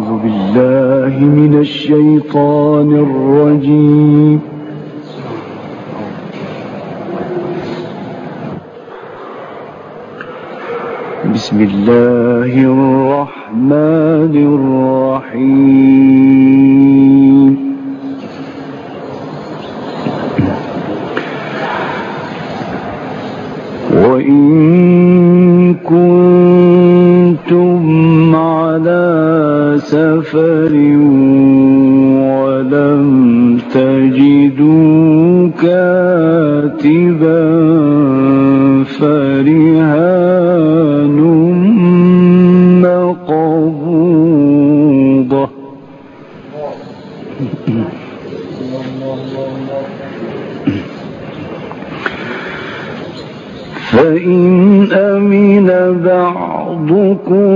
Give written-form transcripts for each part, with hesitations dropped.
بالله من الشيطان الرجيم. بسم الله الرحمن الرحيم. وإن كنتم على سفر ولم تجدوا كاتبا فرهان مقبوضة. فإن أمن بعضكم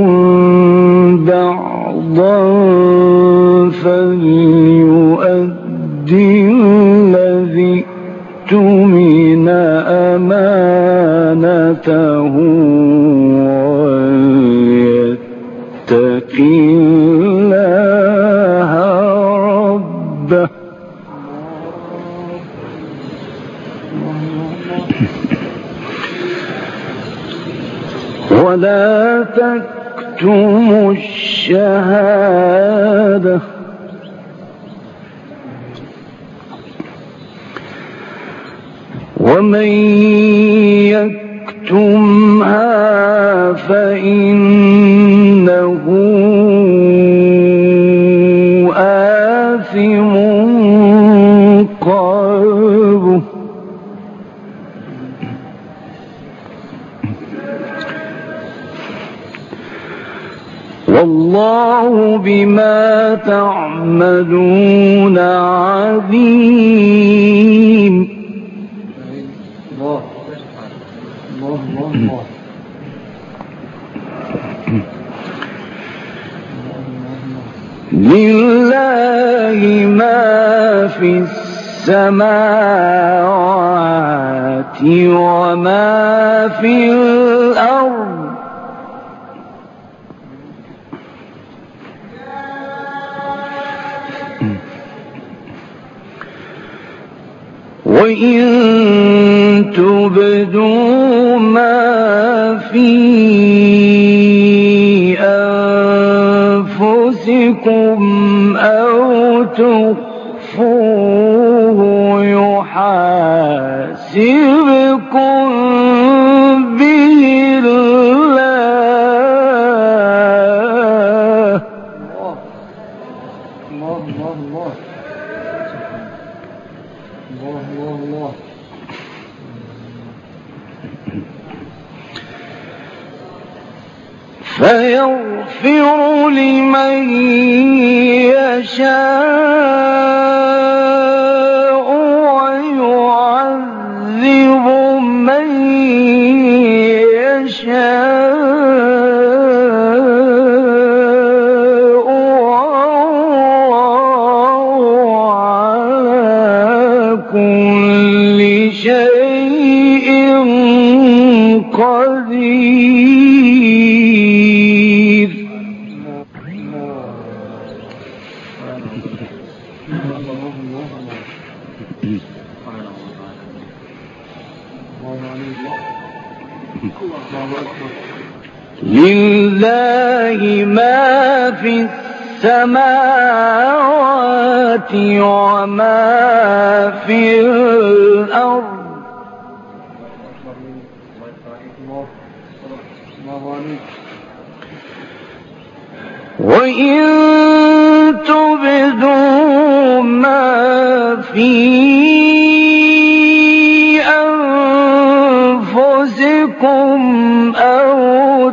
بعضا فليؤدي الذي اؤتمن أمانته وليتق الله ربه ولا تكتموا الشهادة ومن يكتمها فإنه آثم قلبه والله بما تعملون عليم. لله ما في السماوات وما في الأرض وإن تبدوا ما في أنفسكم أو تخفوه يحاسبكم به الله. فيغفر لمن يشاء ويعذب من يشاء والله على كل شيء قدير. لله ما في السماوات وما في الأرض وإن تبدوا ما في أنفسكم أو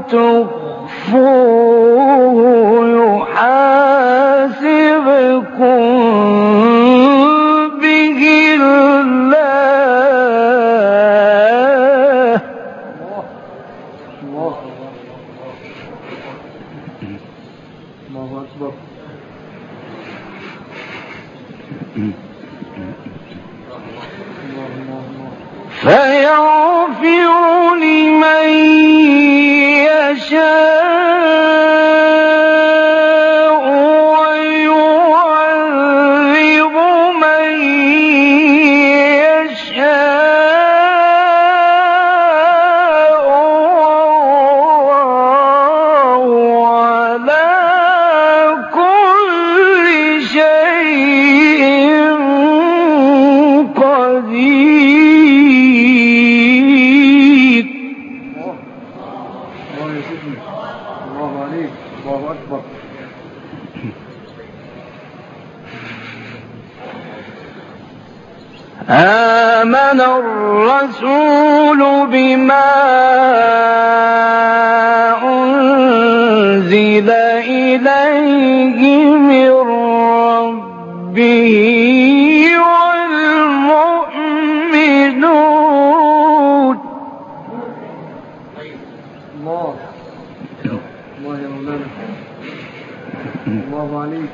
تخفوه يحاسبكم به الله. فيغفر لمن يشاء آمن الرسول بما أنزل إليه من ربه والمؤمنون. الله الله يا مولانا، الله عليك،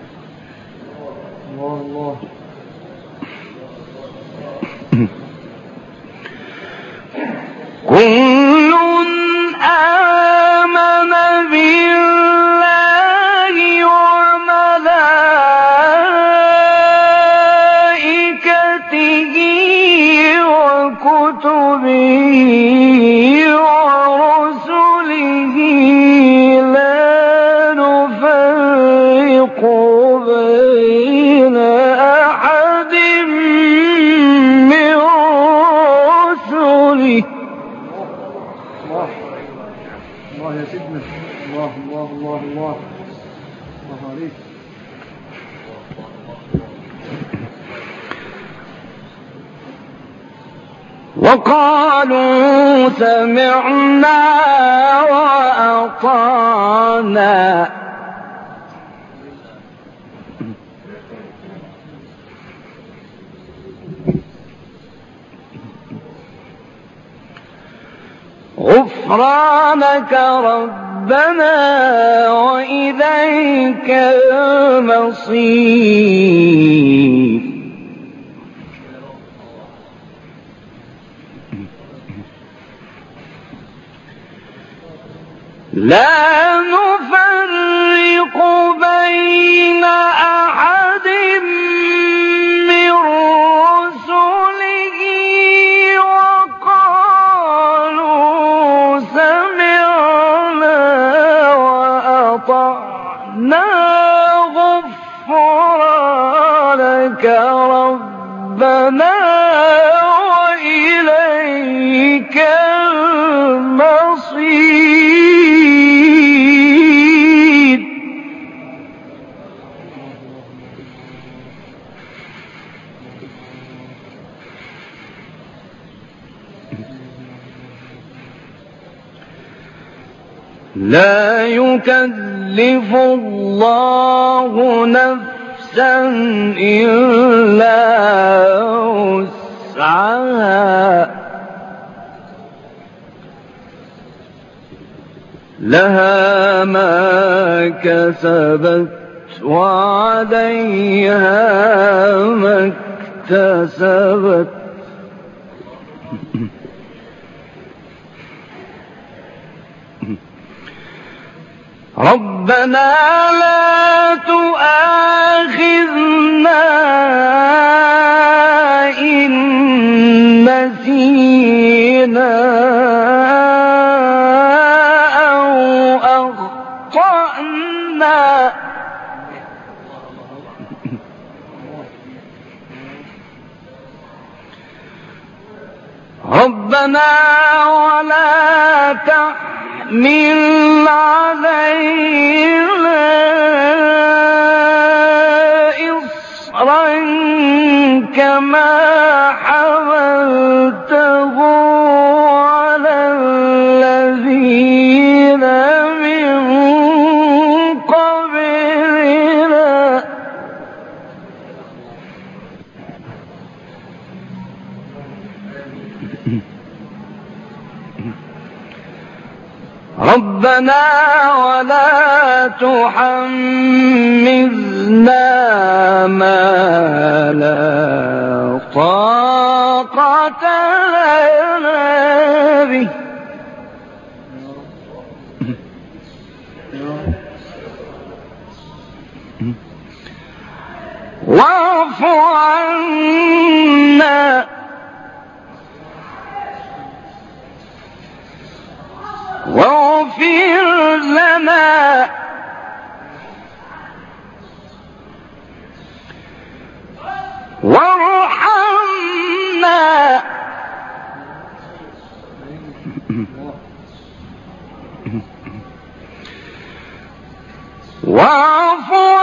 الله الله. كل آمن بالله وملائكته وكتبه ورسله لا نفرق بين أحد من رسله. الله يا سيدنا، الله الله الله الله الله عليك. وقالوا سمعنا وأطعنا غفرانك ربنا وإليك المصير. لا نفرق بين أحد من رسله وقالوا سمعنا وأطعنا غفرانك ربنا وإليك المصير. لا يكلف الله نفسا إلا وسعها لها ما كسبت وعليها ما اكتسبت. ربنا لا تؤاخذنا إن نسينا أو أخطأنا ربنا ولا تحمل علينا إصرا كما حملته على الذين من قبلنا ربنا ولا تحملنا ما لا طاقة لنا به واعف عنا واغفر لنا وارحمنا واعف